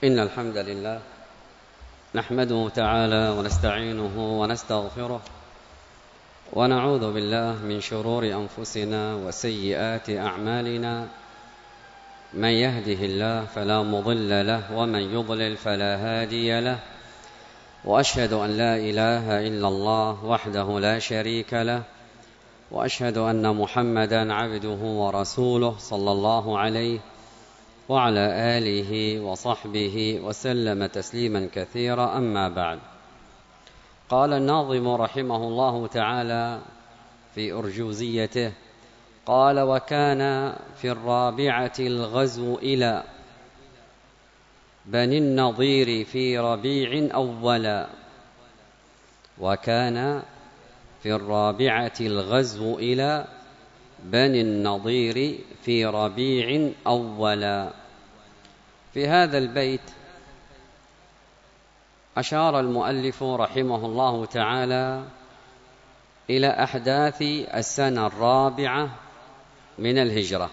إن الحمد لله نحمده تعالى ونستعينه ونستغفره ونعوذ بالله من شرور أنفسنا وسيئات أعمالنا. من يهده الله فلا مضل له ومن يضلل فلا هادي له، وأشهد أن لا إله إلا الله وحده لا شريك له، وأشهد أن محمدا عبده ورسوله صلى الله عليه وعلى آله وصحبه وسلم تسليما كثيرا. أما بعد، قال الناظم رحمه الله تعالى في أرجوزيته، قال: وكان في الرابعة الغزو إلى بني النضير في ربيع أولا. وكان في الرابعة الغزو إلى بني النضير في ربيع أولا. في هذا البيت أشار المؤلف رحمه الله تعالى إلى أحداث السنة الرابعة من الهجرة،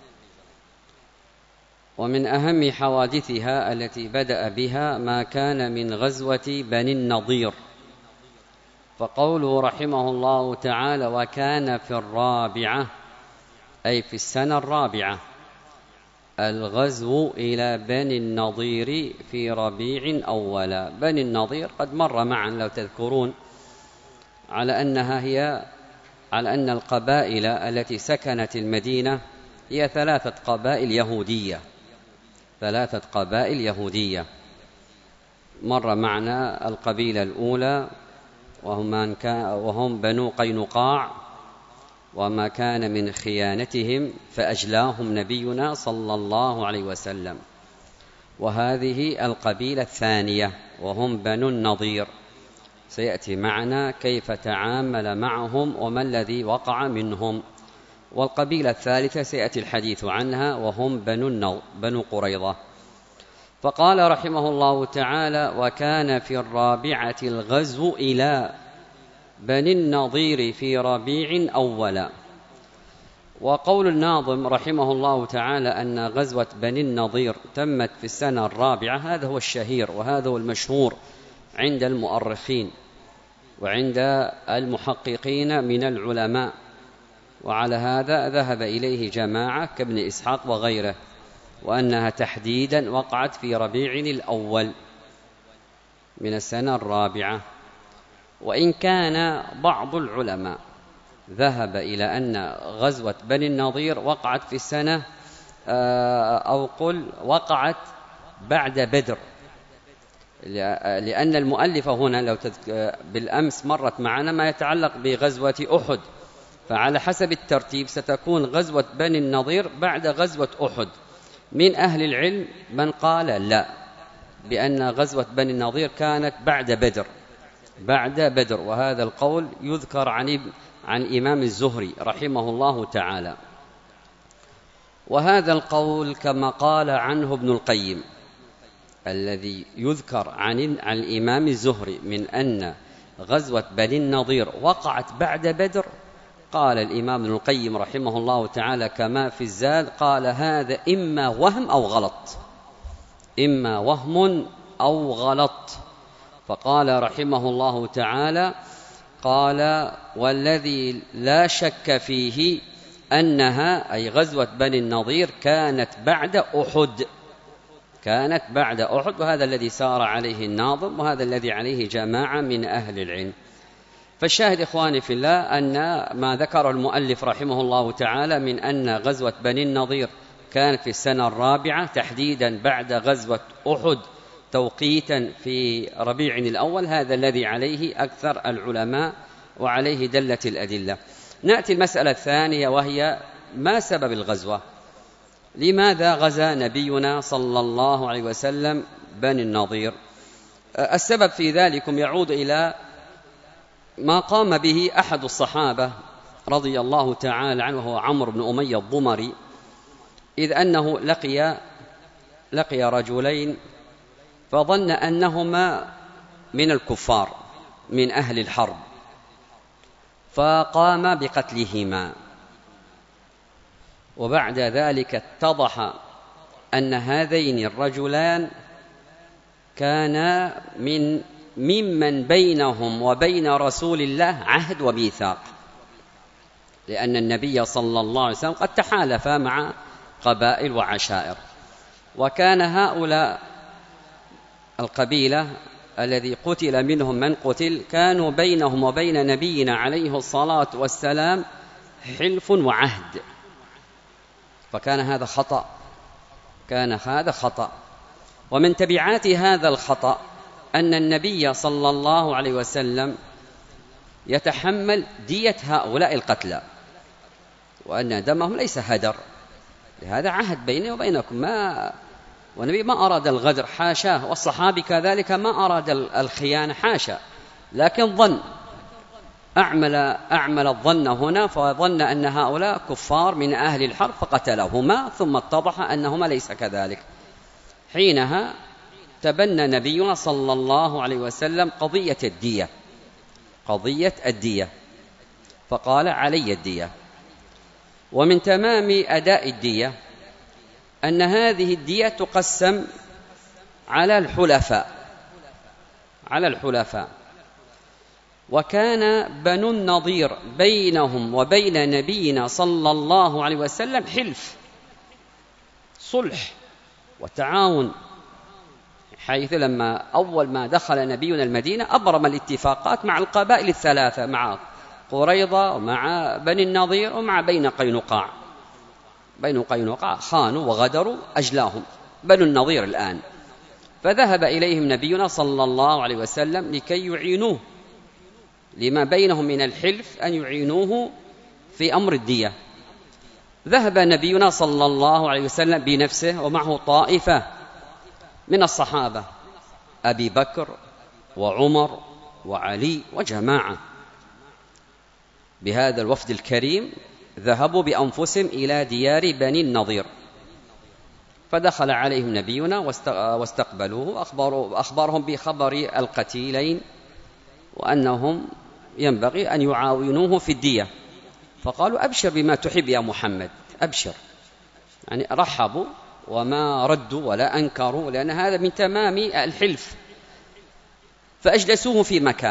ومن أهم حوادثها التي بدأ بها ما كان من غزوة بني النضير. فقوله رحمه الله تعالى: وكان في الرابعة، أي في السنة الرابعة، الغزو إلى بني النضير في ربيع أولا. بني النضير قد مر معا لو تذكرون على أن القبائل التي سكنت المدينة هي ثلاثة قبائل يهودية. مر معنا القبيلة الأولى وهم بنو قينقاع، وما كان من خيانتهم فأجلاهم نبينا صلى الله عليه وسلم. وهذه القبيلة الثانية وهم بنو النضير، سيأتي معنا كيف تعامل معهم وما الذي وقع منهم. والقبيلة الثالثة سيأتي الحديث عنها وهم بنو قريظة. فقال رحمه الله تعالى: وكان في الرابعة الغزو إلى بني النضير في ربيع أولا. وقول الناظم رحمه الله تعالى أن غزوة بني النضير تمت في السنة الرابعة، هذا هو الشهير وهذا هو المشهور عند المؤرخين وعند المحققين من العلماء، وعلى هذا ذهب إليه جماعة كابن إسحاق وغيره، وأنها تحديدا وقعت في ربيع الأول من السنة الرابعة. وإن كان بعض العلماء ذهب إلى أن غزوة بني النضير وقعت في السنة وقعت بعد بدر، لأن المؤلف هنا بالأمس مرت معنا ما يتعلق بغزوة أحد، فعلى حسب الترتيب ستكون غزوة بني النضير بعد غزوة أحد. من أهل العلم من قال لا، بأن غزوة بني النضير كانت بعد بدر، وهذا القول يذكر عن الإمام الزهري رحمه الله تعالى. وهذا القول كما قال عنه ابن القيم الذي يذكر عن الإمام الزهري من أن غزوة بني النضير وقعت بعد بدر، قال الإمام ابن القيم رحمه الله تعالى كما في الزاد، قال: هذا إما وهم أو غلط. فقال رحمه الله تعالى: قال: والذي لا شك فيه أنها، أي غزوة بني النضير، كانت بعد أحد، وهذا الذي سار عليه الناظم، وهذا الذي عليه جماعة من أهل العلم. فالشاهد إخواني في الله أن ما ذكر المؤلف رحمه الله تعالى من أن غزوة بني النضير كانت في السنة الرابعة تحديدا بعد غزوة أحد توقيتا في ربيع الأول، هذا الذي عليه أكثر العلماء وعليه دلت الأدلة. نأتي المسألة الثانية، وهي ما سبب الغزوة؟ لماذا غزا نبينا صلى الله عليه وسلم بني النضير؟ السبب في ذلك يعود إلى ما قام به أحد الصحابة رضي الله تعالى عنه، وهو عمرو بن أمية الضمري، إذ أنه لقي رجلين فظن أنهما من الكفار من أهل الحرب، فقام بقتلهما. وبعد ذلك اتضح أن هذين الرجلان كان ممن بينهم وبين رسول الله عهد وميثاق، لأن النبي صلى الله عليه وسلم قد تحالف مع قبائل وعشائر، وكان هؤلاء القبيلة الذي قتل منهم من قتل كانوا بينهم وبين نبينا عليه الصلاة والسلام حلف وعهد، فكان هذا خطأ. ومن تبعات هذا الخطأ أن النبي صلى الله عليه وسلم يتحمل دية هؤلاء القتلى، وأن دمهم ليس هدر، لهذا عهد بيني وبينكم، والنبي ما أراد الغدر حاشاه، والصحابي كذلك ما أراد الخيانة حاشا، لكن ظن، أعمل الظن هنا، فظن أن هؤلاء كفار من أهل الحرب فقتلهما، ثم اتضح أنهما ليس كذلك. حينها تبنى نبينا صلى الله عليه وسلم قضية الدية، فقال علي الدية. ومن تمام أداء الدية أن هذه الدية تقسم على الحلفاء، وكان بنو النضير بينهم وبين نبينا صلى الله عليه وسلم حلف صلح وتعاون، حيث لما أول ما دخل نبينا المدينة أبرم الاتفاقات مع القبائل الثلاثة، مع قريظة ومع بني النضير ومع بني قينقاع خانوا وغدروا، أجلاهم بنو النضير الآن، فذهب إليهم نبينا صلى الله عليه وسلم لكي يعينوه لما بينهم من الحلف، أن يعينوه في أمر الدية. ذهب نبينا صلى الله عليه وسلم بنفسه ومعه طائفة من الصحابة، أبي بكر وعمر وعلي وجماعة، بهذا الوفد الكريم ذهبوا بأنفسهم إلى ديار بني النضير، فدخل عليهم نبينا واستقبلوه، أخبرهم بخبر القتيلين وأنهم ينبغي أن يعاونوه في الدية، فقالوا أبشر بما تحب يا محمد، أبشر، يعني رحبوا وما ردوا ولا أنكروا، لأن هذا من تمام الحلف. فأجلسوه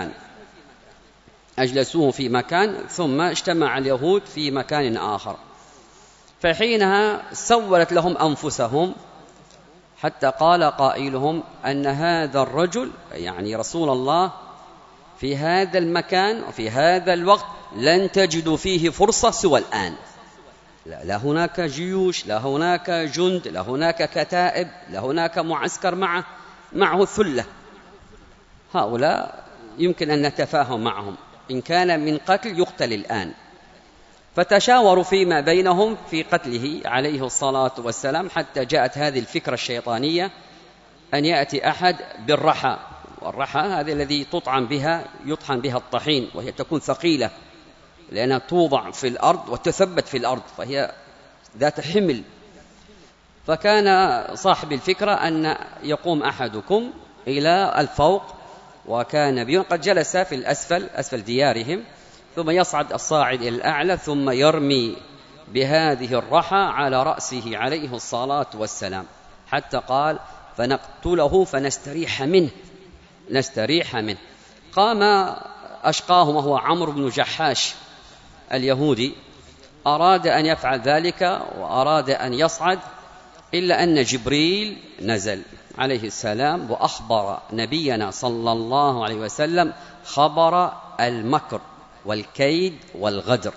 في مكان ثم اجتمع اليهود في مكان آخر، فحينها سولت لهم أنفسهم، حتى قال قائلهم أن هذا الرجل، يعني رسول الله، في هذا المكان وفي هذا الوقت لن تجدوا فيه فرصة سوى الآن، لا هناك جيوش، لا هناك جند، لا هناك كتائب، لا هناك معسكر معه ثلة، هؤلاء يمكن أن نتفاهم معهم، إن كان من قتل يقتل الآن. فتشاوروا فيما بينهم في قتله عليه الصلاة والسلام، حتى جاءت هذه الفكرة الشيطانية أن يأتي أحد بالرحى، والرحى هذا الذي يطحن بها الطحين، وهي تكون ثقيلة لأنها توضع في الأرض وتثبت في الأرض، فهي ذات حمل. فكان صاحب الفكرة أن يقوم أحدكم إلى الفوق، وكان نبي قد جلس في أسفل ديارهم، ثم يصعد الصاعد إلى الأعلى، ثم يرمي بهذه الرحى على رأسه عليه الصلاة والسلام، حتى قال فنقتله فنستريح منه. قام أشقاهم وهو عمرو بن جحاش اليهودي، أراد أن يفعل ذلك وأراد أن يصعد، إلا أن جبريل نزل عليه السلام وأخبر نبينا صلى الله عليه وسلم خبر المكر والكيد والغدر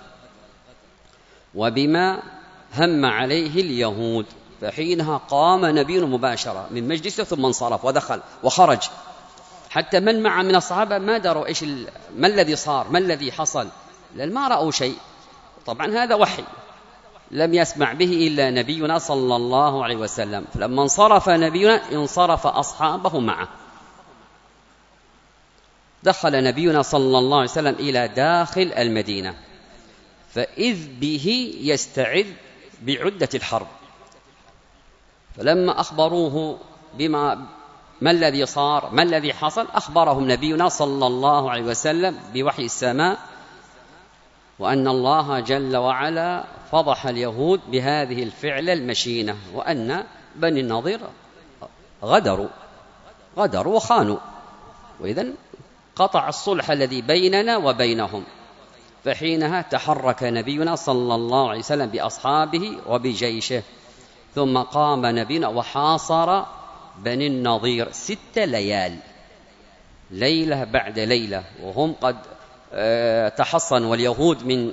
وبما هم عليه اليهود. فحينها قام نبينا مباشرة من مجلسه، ثم انصرف ودخل وخرج، حتى من معه من الصحابة ما دروا ما الذي صار، ما الذي حصل، لأن ما رأوا شيء. طبعا هذا وحي لم يسمع به إلا نبينا صلى الله عليه وسلم. فلما انصرف نبينا انصرف أصحابه معه. دخل نبينا صلى الله عليه وسلم إلى داخل المدينة، فإذ به يستعد بعدة الحرب. فلما أخبروه ما الذي صار، ما الذي حصل، أخبرهم نبينا صلى الله عليه وسلم بوحي السماء، وأن الله جل وعلا فضح اليهود بهذه الفعلة المشينة، وأن بني النضير غدروا غدروا وخانوا، وإذن قطع الصلح الذي بيننا وبينهم. فحينها تحرك نبينا صلى الله عليه وسلم بأصحابه وبجيشه، ثم قام نبينا وحاصر بني النضير 6 ليال، ليلة بعد ليلة، وهم قد تحصنوا. واليهود من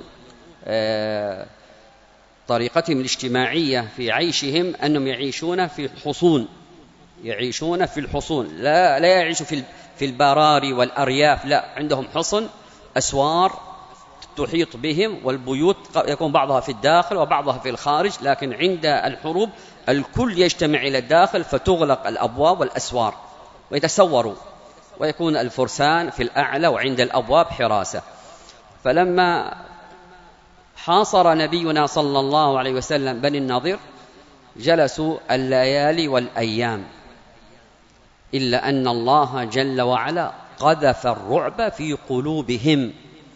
طريقتهم الاجتماعية في عيشهم أنهم يعيشون في الحصون، يعيشون في الحصون، لا يعيشوا في البراري والأرياف، لا، عندهم حصن، أسوار تحيط بهم، والبيوت يكون بعضها في الداخل وبعضها في الخارج، لكن عند الحروب الكل يجتمع إلى الداخل فتغلق الأبواب والأسوار ويتسوروا، ويكون الفرسان في الأعلى وعند الأبواب حراسة. فلما حاصر نبينا صلى الله عليه وسلم بني النضير جلسوا الليالي والأيام، إلا أن الله جل وعلا قذف الرعب في قلوبهم،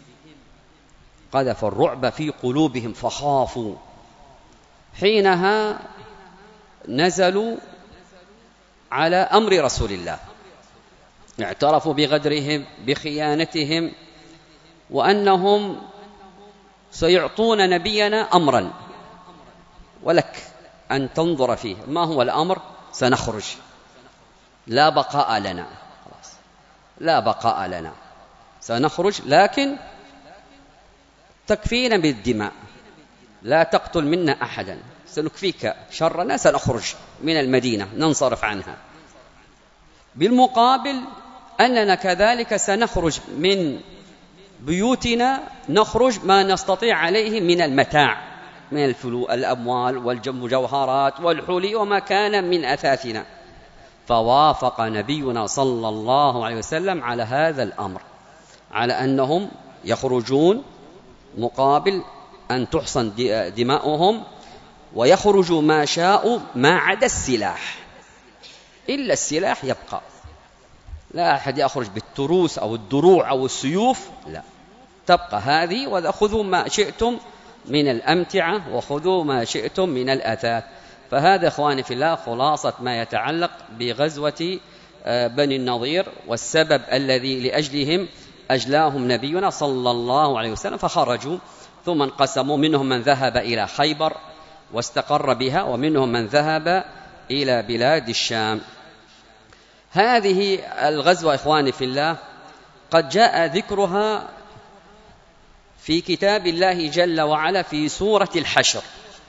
قذف الرعب في قلوبهم فخافوا. حينها نزلوا على أمر رسول الله، اعترفوا بغدرهم بخيانتهم، وأنهم سيعطون نبينا أمرا ولك أن تنظر فيه. ما هو الأمر؟ سنخرج، لا بقاء لنا، لا بقاء لنا، سنخرج، لكن تكفينا بالدماء، لا تقتل منا أحدا، سنكفيك شرنا، سنخرج من المدينة ننصرف عنها. بالمقابل أننا كذلك سنخرج من بيوتنا، نخرج ما نستطيع عليه من المتاع، من الأموال والمجوهرات والحلي وما كان من أثاثنا. فوافق نبينا صلى الله عليه وسلم على هذا الأمر، على أنهم يخرجون مقابل أن تحصن دماؤهم، ويخرجوا ما شاءوا ما عدا السلاح، إلا السلاح يبقى، لا أحد يخرج بالتروس أو الدروع أو السيوف، لا، تبقى هذه، وخذوا ما شئتم من الأمتعة وخذوا ما شئتم من الأثاث. فهذا إخواني في الله خلاصة ما يتعلق بغزوة بني النضير، والسبب الذي لأجلهم أجلاهم نبينا صلى الله عليه وسلم. فخرجوا ثم انقسموا، منهم من ذهب إلى خيبر واستقر بها، ومنهم من ذهب إلى بلاد الشام. هذه الغزوة إخواني في الله قد جاء ذكرها في كتاب الله جل وعلا في سورة الحشر.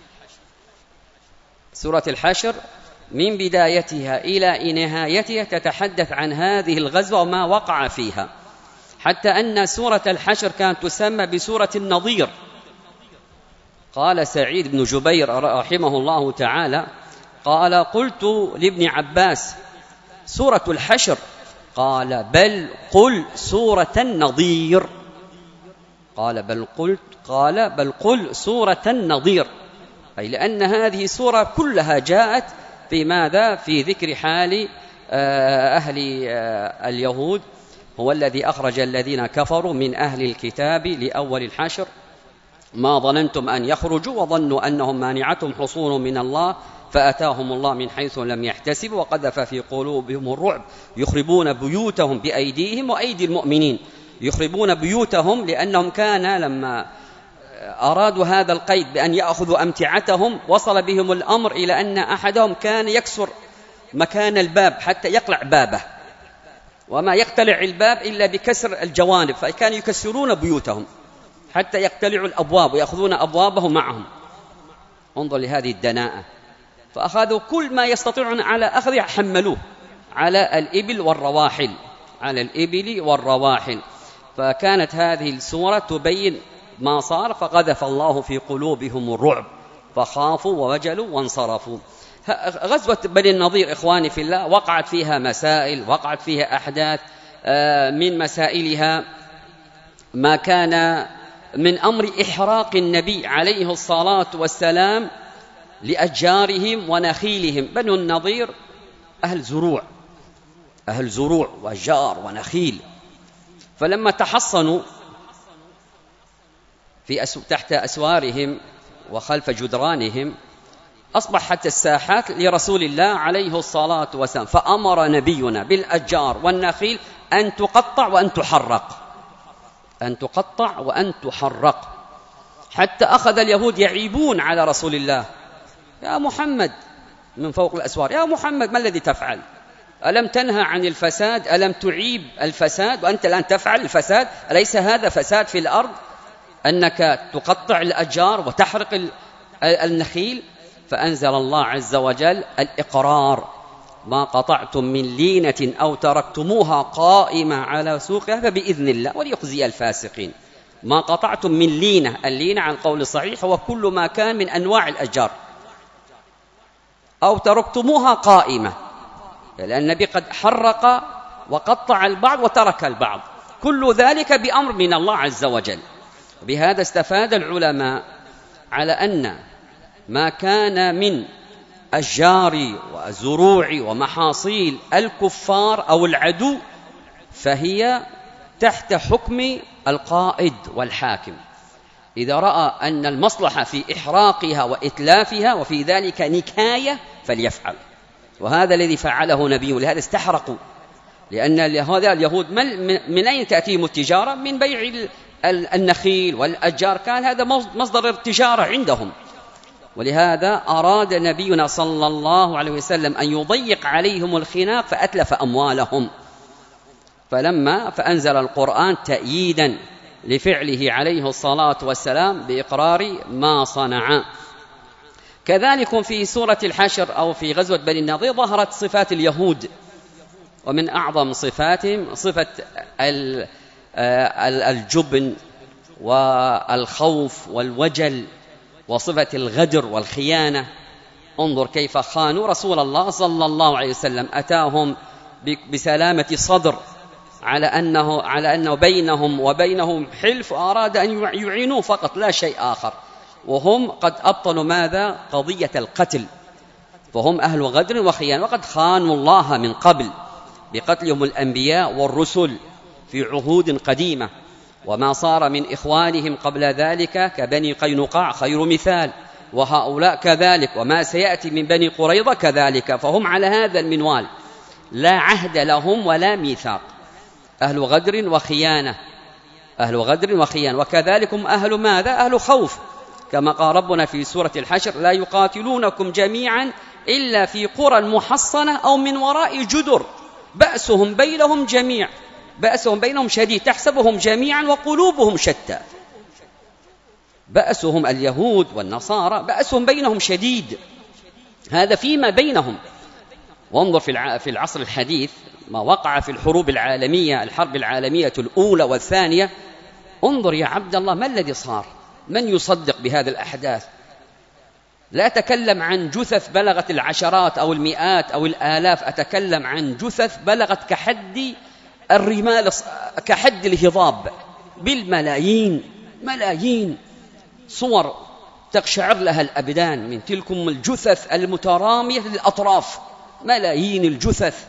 سورة الحشر من بدايتها إلى نهايتها تتحدث عن هذه الغزوة وما وقع فيها، حتى أن سورة الحشر كانت تسمى بسورة النضير. قال سعيد بن جبير رحمه الله تعالى، قال: قلت لابن عباس: سورة الحشر؟ قال: بل قل سورة النضير. قال: بل قل سورة النضير، أي لأن هذه سورة كلها جاءت في ماذا؟ في ذكر حال أهل اليهود. هو الذي أخرج الذين كفروا من أهل الكتاب لأول الحشر، ما ظننتم أن يخرجوا وظنوا أنهم مانعتهم حصون من الله فأتاهم الله من حيث لم يحتسبوا وقذف في قلوبهم الرعب يخربون بيوتهم بأيديهم وأيدي المؤمنين. يخربون بيوتهم لأنهم كان لما أرادوا هذا القيد بأن يأخذوا أمتعتهم وصل بهم الأمر إلى أن أحدهم كان يكسر مكان الباب حتى يقلع بابه، وما يقتلع الباب إلا بكسر الجوانب، فكانوا يكسرون بيوتهم حتى يقتلعوا الأبواب ويأخذون أبوابه معهم. انظر لهذه الدناءة. فأخذوا كل ما يستطيعون على أخذه، حملوه على الإبل والرواحل، على الإبل والرواحل. فكانت هذه السورة تبين ما صار، فقذف الله في قلوبهم الرعب فخافوا ووجلوا وانصرفوا. غزوة بني النضير إخواني في الله وقعت فيها مسائل، وقعت فيها أحداث. من مسائلها ما كان من أمر إحراق النبي عليه الصلاة والسلام لأشجارهم ونخيلهم. بنو النضير أهل زروع وأشجار ونخيل، فلما تحصنوا تحت أسوارهم وخلف جدرانهم أصبحت الساحات لرسول الله عليه الصلاة والسلام، فأمر نبينا بالأشجار والنخيل أن تقطع وأن تحرق، أن تقطع وأن تحرق، حتى أخذ اليهود يعيبون على رسول الله: يا محمد، من فوق الأسوار: يا محمد، ما الذي تفعل؟ ألم تنهى عن الفساد؟ ألم تعيب الفساد وأنت الآن تفعل الفساد؟ أليس هذا فساد في الأرض أنك تقطع الأشجار وتحرق النخيل؟ فأنزل الله عز وجل الإقرار: ما قطعتم من لينة أو تركتموها قائمة على سوقها فبإذن الله وليخزي الفاسقين. ما قطعتم من لينة، اللينة عن قول صحيح هو كل ما كان من أنواع الأشجار، أو تركتموها قائمة، لأن النبي قد حرق وقطع البعض وترك البعض، كل ذلك بأمر من الله عز وجل. بهذا استفاد العلماء على أن ما كان من أشجار وزروع ومحاصيل الكفار أو العدو فهي تحت حكم القائد والحاكم، إذا رأى أن المصلحة في إحراقها وإتلافها وفي ذلك نكاية فليفعل، وهذا الذي فعله نبيه. لهذا استحرقوا، لأن اليهود من أين تأتيهم التجارة؟ من بيع النخيل والأشجار، كان هذا مصدر التجارة عندهم. ولهذا أراد نبينا صلى الله عليه وسلم أن يضيق عليهم الخناق فأتلف أموالهم، فأنزل القرآن تأييدا لفعله عليه الصلاة والسلام بإقرار ما صنع. كذلك في سورة الحشر أو في غزوة بني النضير ظهرت صفات اليهود، ومن أعظم صفاتهم صفة الجبن والخوف والوجل، وصفة الغدر والخيانة. انظر كيف خانوا رسول الله صلى الله عليه وسلم، أتاهم بسلامة صدر على أنه بينهم وبينهم حلف، وأراد أن يعينوه فقط لا شيء آخر، وهم قد أبطلوا ماذا؟ قضية القتل، فهم أهل غدر وخيانة، وقد خانوا الله من قبل بقتلهم الأنبياء والرسل في عهود قديمة، وما صار من إخوانهم قبل ذلك كبني قينقاع خير مثال، وهؤلاء كذلك، وما سيأتي من بني قريظة كذلك، فهم على هذا المنوال، لا عهد لهم ولا ميثاق، أهل غدر وخيانة، أهل غدر وخيانة. وكذلك هم أهل ماذا؟ أهل خوف، كما قال ربنا في سورة الحشر: لا يقاتلونكم جميعا إلا في قرى محصنة أو من وراء جدر بأسهم بينهم جميع، بأسهم بينهم شديد، تحسبهم جميعا وقلوبهم شتى. بأسهم اليهود والنصارى بأسهم بينهم شديد، هذا فيما بينهم. وانظر في العصر الحديث ما وقع في الحروب العالمية، الحرب العالمية الأولى والثانية. انظر يا عبد الله ما الذي صار، من يصدق بهذه الأحداث؟ لا أتكلم عن جثث بلغت العشرات أو المئات أو الآلاف، أتكلم عن جثث بلغت كحد الرمال، كحد الهضاب، بالملايين، ملايين، صور تقشعر لها الأبدان من تلكم الجثث المترامية للأطراف، ملايين الجثث.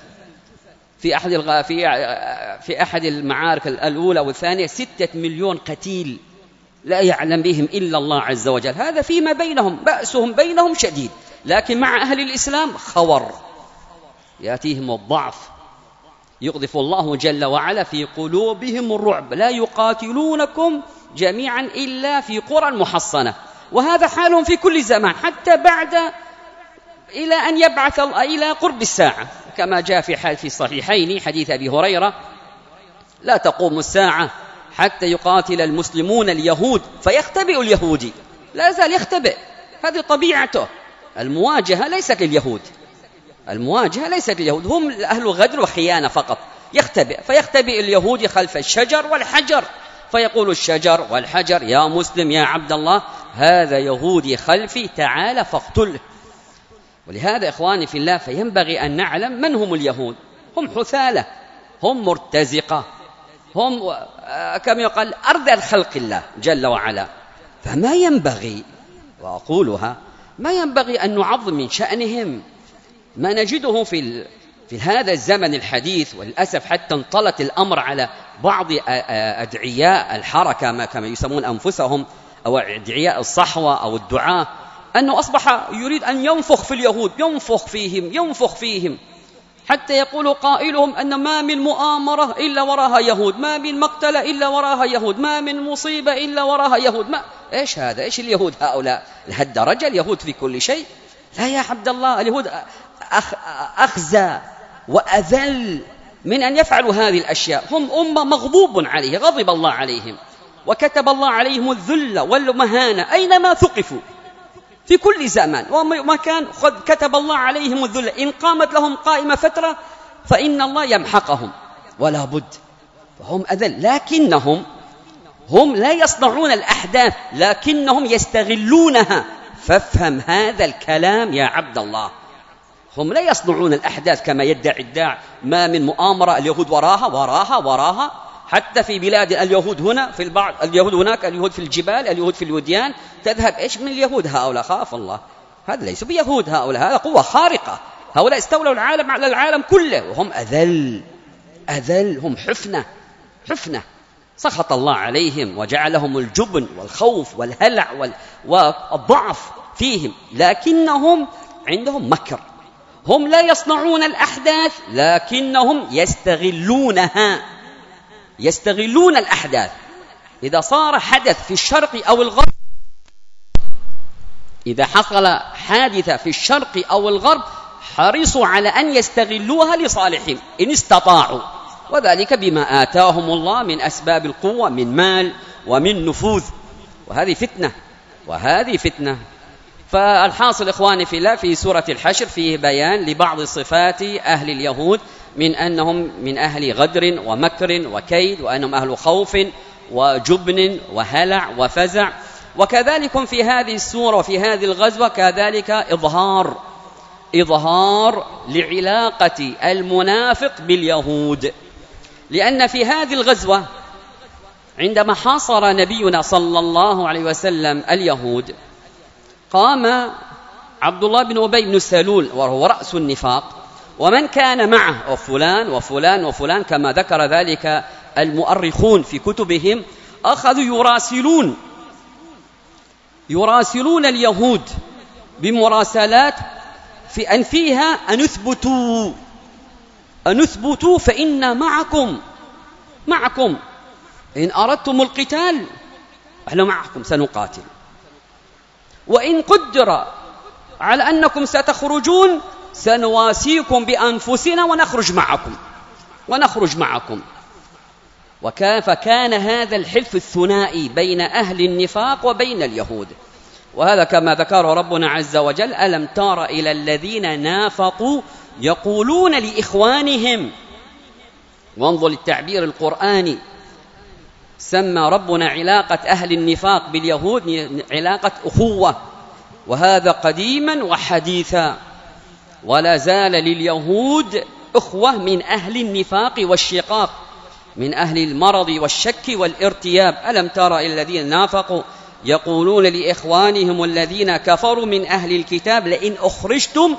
في أحد المعارك الأولى والثانية 6 مليون قتيل لا يعلم بهم إلا الله عز وجل. هذا فيما بينهم، بأسهم بينهم شديد، لكن مع أهل الإسلام خور، يأتيهم الضعف، يقذف الله جل وعلا في قلوبهم الرعب: لا يقاتلونكم جميعا إلا في قرى محصنة. وهذا حالهم في كل زمان، حتى بعد إلى أن يبعث إلى قرب الساعة، كما جاء في الصحيحين حديث أبي هريرة: لا تقوم الساعة حتى يقاتل المسلمون اليهود فيختبئ اليهودي. لا يزال يختبئ، هذه طبيعته. المواجهة ليست لليهود، المواجهة ليست لليهود، هم أهل غدر وخيانة فقط. فيختبئ اليهودي خلف الشجر والحجر، فيقول الشجر والحجر: يا مسلم يا عبد الله، هذا يهودي خلفي، تعال فاقتله. ولهذا إخواني في الله، فينبغي أن نعلم من هم اليهود. هم حثالة، هم مرتزقة، هم كما يقال أرذل خلق الله جل وعلا. فما ينبغي، وأقولها، ما ينبغي أن نعظم من شأنهم. ما نجده في هذا الزمن الحديث، وللأسف حتى انطلت الأمر على بعض أدعياء الحركة كما يسمون أنفسهم، أو أدعياء الصحوة أو الدعاة، أنه أصبح يريد أن ينفخ في اليهود، ينفخ فيهم حتى يقول قائلهم أن ما من مؤامرة إلا وراها يهود، ما من مقتلة إلا وراها يهود، ما من مصيبة إلا وراها يهود. إيش هذا؟ إيش اليهود هؤلاء لهالدرجة؟ اليهود في كل شيء؟ لا يا عبد الله، اليهود أخزى وأذل من أن يفعلوا هذه الأشياء. هم أمة مغضوب عليه، غضب الله عليهم وكتب الله عليهم الذل والمهانة أينما ثقفوا في كل زمان ومكان. قد كتب الله عليهم الذل، إن قامت لهم قائمة فترة فإن الله يمحقهم ولا بد. فهم أذل، لكنهم هم لا يصنعون الأحداث، لكنهم يستغلونها. فافهم هذا الكلام يا عبد الله، هم لا يصنعون الأحداث كما يدعي الداع ما من مؤامرة اليهود وراها حتى في بلاد اليهود هنا في البعض، اليهود هناك، اليهود في الجبال، اليهود في الوديان، تذهب إيش من اليهود هؤلاء؟ خاف الله، هذا ليس بيهود، هؤلاء هذا قوة خارقة، هؤلاء استولوا العالم على العالم كله، وهم أذل، هم حفنة سخط الله عليهم وجعلهم الجبن والخوف والهلع والضعف فيهم. لكنهم عندهم مكر، هم لا يصنعون الأحداث لكنهم يستغلون الأحداث. إذا صار حدث في الشرق أو الغرب، إذا حصل حادثة في الشرق أو الغرب حرصوا على أن يستغلوها لصالحهم إن استطاعوا، وذلك بما آتاهم الله من أسباب القوة من مال ومن نفوذ. وهذه فتنة. فالحاصل إخواني في الله، في سورة الحشر فيه بيان لبعض صفات أهل اليهود من أنهم من أهل غدر ومكر وكيد، وأنهم أهل خوف وجبن وهلع وفزع. وكذلك في هذه السورة وفي هذه الغزوة كذلك إظهار لعلاقة المنافق باليهود، لأن في هذه الغزوة عندما حاصر نبينا صلى الله عليه وسلم اليهود، قام عبد الله بن أبي بن سلول وهو رأس النفاق، ومن كان معه وفلان وفلان وفلان كما ذكر ذلك المؤرخون في كتبهم، أخذوا يراسلون اليهود بمراسلات في أن فيها أن أثبتوا فإن معكم إن أردتم القتال احنا معكم سنقاتل، وإن قدر على أنكم ستخرجون سنواسيكم بأنفسنا ونخرج معكم. فكان هذا الحلف الثنائي بين أهل النفاق وبين اليهود. وهذا كما ذكر ربنا عز وجل: ألم تر إلى الذين نافقوا يقولون لإخوانهم. وانظر للتعبير القرآني، سمى ربنا علاقة أهل النفاق باليهود علاقة أخوة، وهذا قديما وحديثا، ولا زال لليهود أخوة من أهل النفاق والشقاق، من أهل المرض والشك والارتياب. ألم تر إلى الذين نافقوا يقولون لإخوانهم الذين كفروا من أهل الكتاب لئن أخرجتم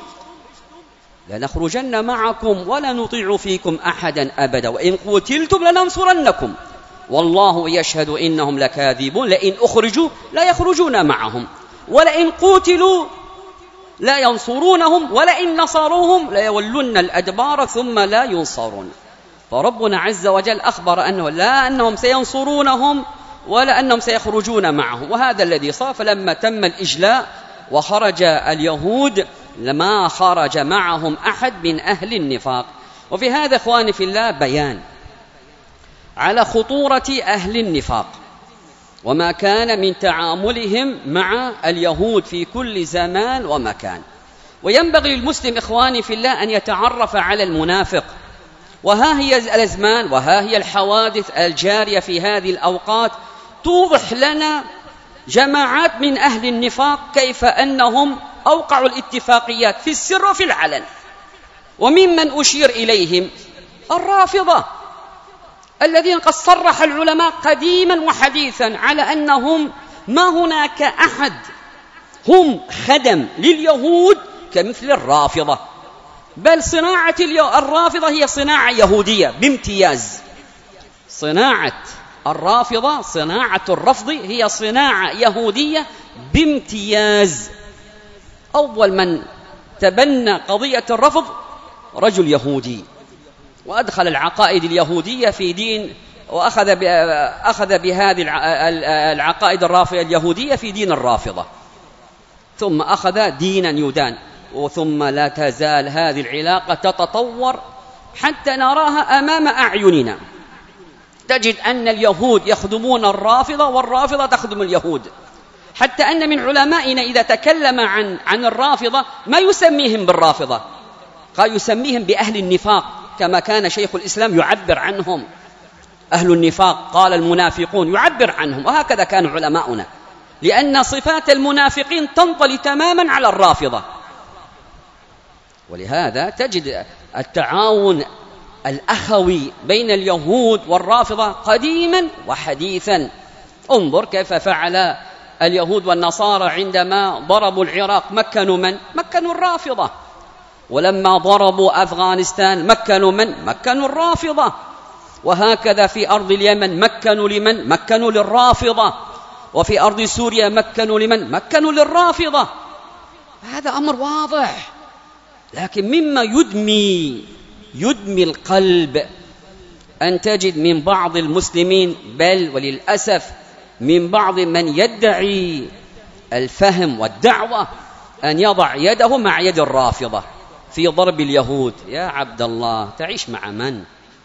لنخرجن معكم ولا نطيع فيكم أحدا أبدا وإن قتلتم لننصرنكم والله يشهد إنهم لكاذبون. لئن أخرجوا لا يخرجون معهم، ولئن قتلوا لا ينصرونهم، ولئن نصروهم لا يولون الأدبار ثم لا ينصرون. فربنا عز وجل أخبر أنه لا أنهم سينصرونهم ولا أنهم سيخرجون معهم، وهذا الذي صار. فلما تم الإجلاء وخرج اليهود لما خرج معهم أحد من أهل النفاق. وفي هذا إخواني في الله بيان على خطورة أهل النفاق وما كان من تعاملهم مع اليهود في كل زمان ومكان. وينبغي للمسلم إخواني في الله أن يتعرف على المنافق. وها هي الأزمان وها هي الحوادث الجارية في هذه الأوقات توضح لنا جماعات من أهل النفاق كيف أنهم أوقعوا الاتفاقيات في السر وفي العلن. وممن أشير إليهم الرافضة الذين قد صرح العلماء قديما وحديثا على أنهم ما هناك أحد هم خدم لليهود كمثل الرافضة، بل صناعة الرافضة هي صناعة يهودية بامتياز. صناعة الرافضة، صناعة الرفض، هي صناعة يهودية بامتياز. أول من تبنى قضية الرفض رجل يهودي، وأدخل العقائد اليهودية في دين، وأخذ بهذه العقائد الرافضة اليهودية في دين الرافضة، ثم أخذ دينا يدان. وثم لا تزال هذه العلاقة تتطور حتى نراها أمام أعيننا. تجد أن اليهود يخدمون الرافضة والرافضة تخدم اليهود، حتى أن من علمائنا إذا تكلم عن الرافضة ما يسميهم بالرافضة، قال يسميهم بأهل النفاق، كما كان شيخ الإسلام يعبر عنهم أهل النفاق، قال المنافقون يعبر عنهم، وهكذا كانوا علماؤنا، لأن صفات المنافقين تنطلي تماما على الرافضة. ولهذا تجد التعاون الأخوي بين اليهود والرافضة قديما وحديثا. انظر كيف فعل اليهود والنصارى عندما ضربوا العراق، مكنوا من؟ مكنوا الرافضة. ولما ضربوا أفغانستان مكنوا من؟ مكنوا الرافضة. وهكذا في أرض اليمن مكنوا لمن؟ مكنوا للرافضة. وفي أرض سوريا مكنوا لمن؟ مكنوا للرافضة. هذا أمر واضح، لكن مما يدمي القلب أن تجد من بعض المسلمين، بل وللأسف من بعض من يدعي الفهم والدعوة، أن يضع يده مع يد الرافضة في ضرب اليهود. يا عبد الله، تعيش مع من؟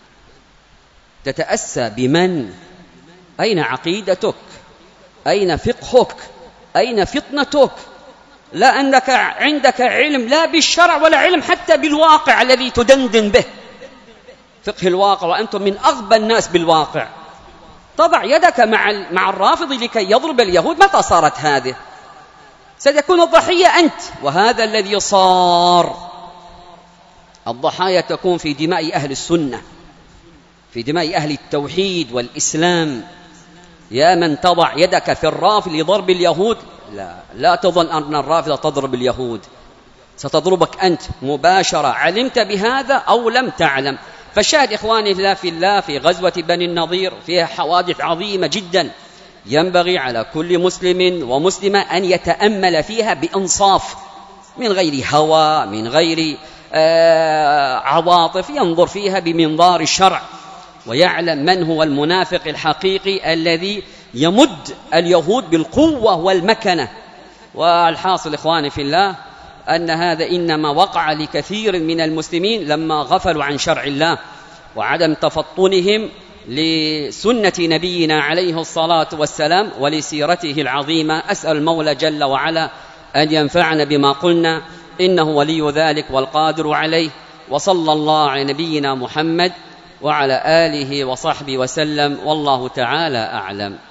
تتأسى بمن؟ أين عقيدتك؟ أين فقهك؟ أين فطنتك؟ لا أنك عندك علم لا بالشرع ولا علم حتى بالواقع الذي تدندن به، فقه الواقع، وأنتم من أغبى الناس بالواقع. تضع يدك مع الرافض لكي يضرب اليهود. متى صارت هذه؟ ستكون الضحية أنت، وهذا الذي صار. الضحايا تكون في دماء أهل السنة، في دماء أهل التوحيد والإسلام. يا من تضع يدك في الرافض لضرب اليهود، لا تظن أن الرافضة تضرب اليهود، ستضربك أنت مباشرة، علمت بهذا أو لم تعلم. فالشاهد إخواني الله في الله، في غزوة بني النضير فيها حوادث عظيمة جدا، ينبغي على كل مسلم ومسلمة أن يتأمل فيها بإنصاف، من غير هوى، من غير عواطف، ينظر فيها بمنظار الشرع، ويعلم من هو المنافق الحقيقي الذي يمد اليهود بالقوة والمكنة. والحاصل إخواني في الله أن هذا إنما وقع لكثير من المسلمين لما غفلوا عن شرع الله وعدم تفطنهم لسنة نبينا عليه الصلاة والسلام ولسيرته العظيمة. أسأل المولى جل وعلا أن ينفعنا بما قلنا، إنه ولي ذلك والقادر عليه. وصلى الله على نبينا محمد وعلى آله وصحبه وسلم، والله تعالى أعلم.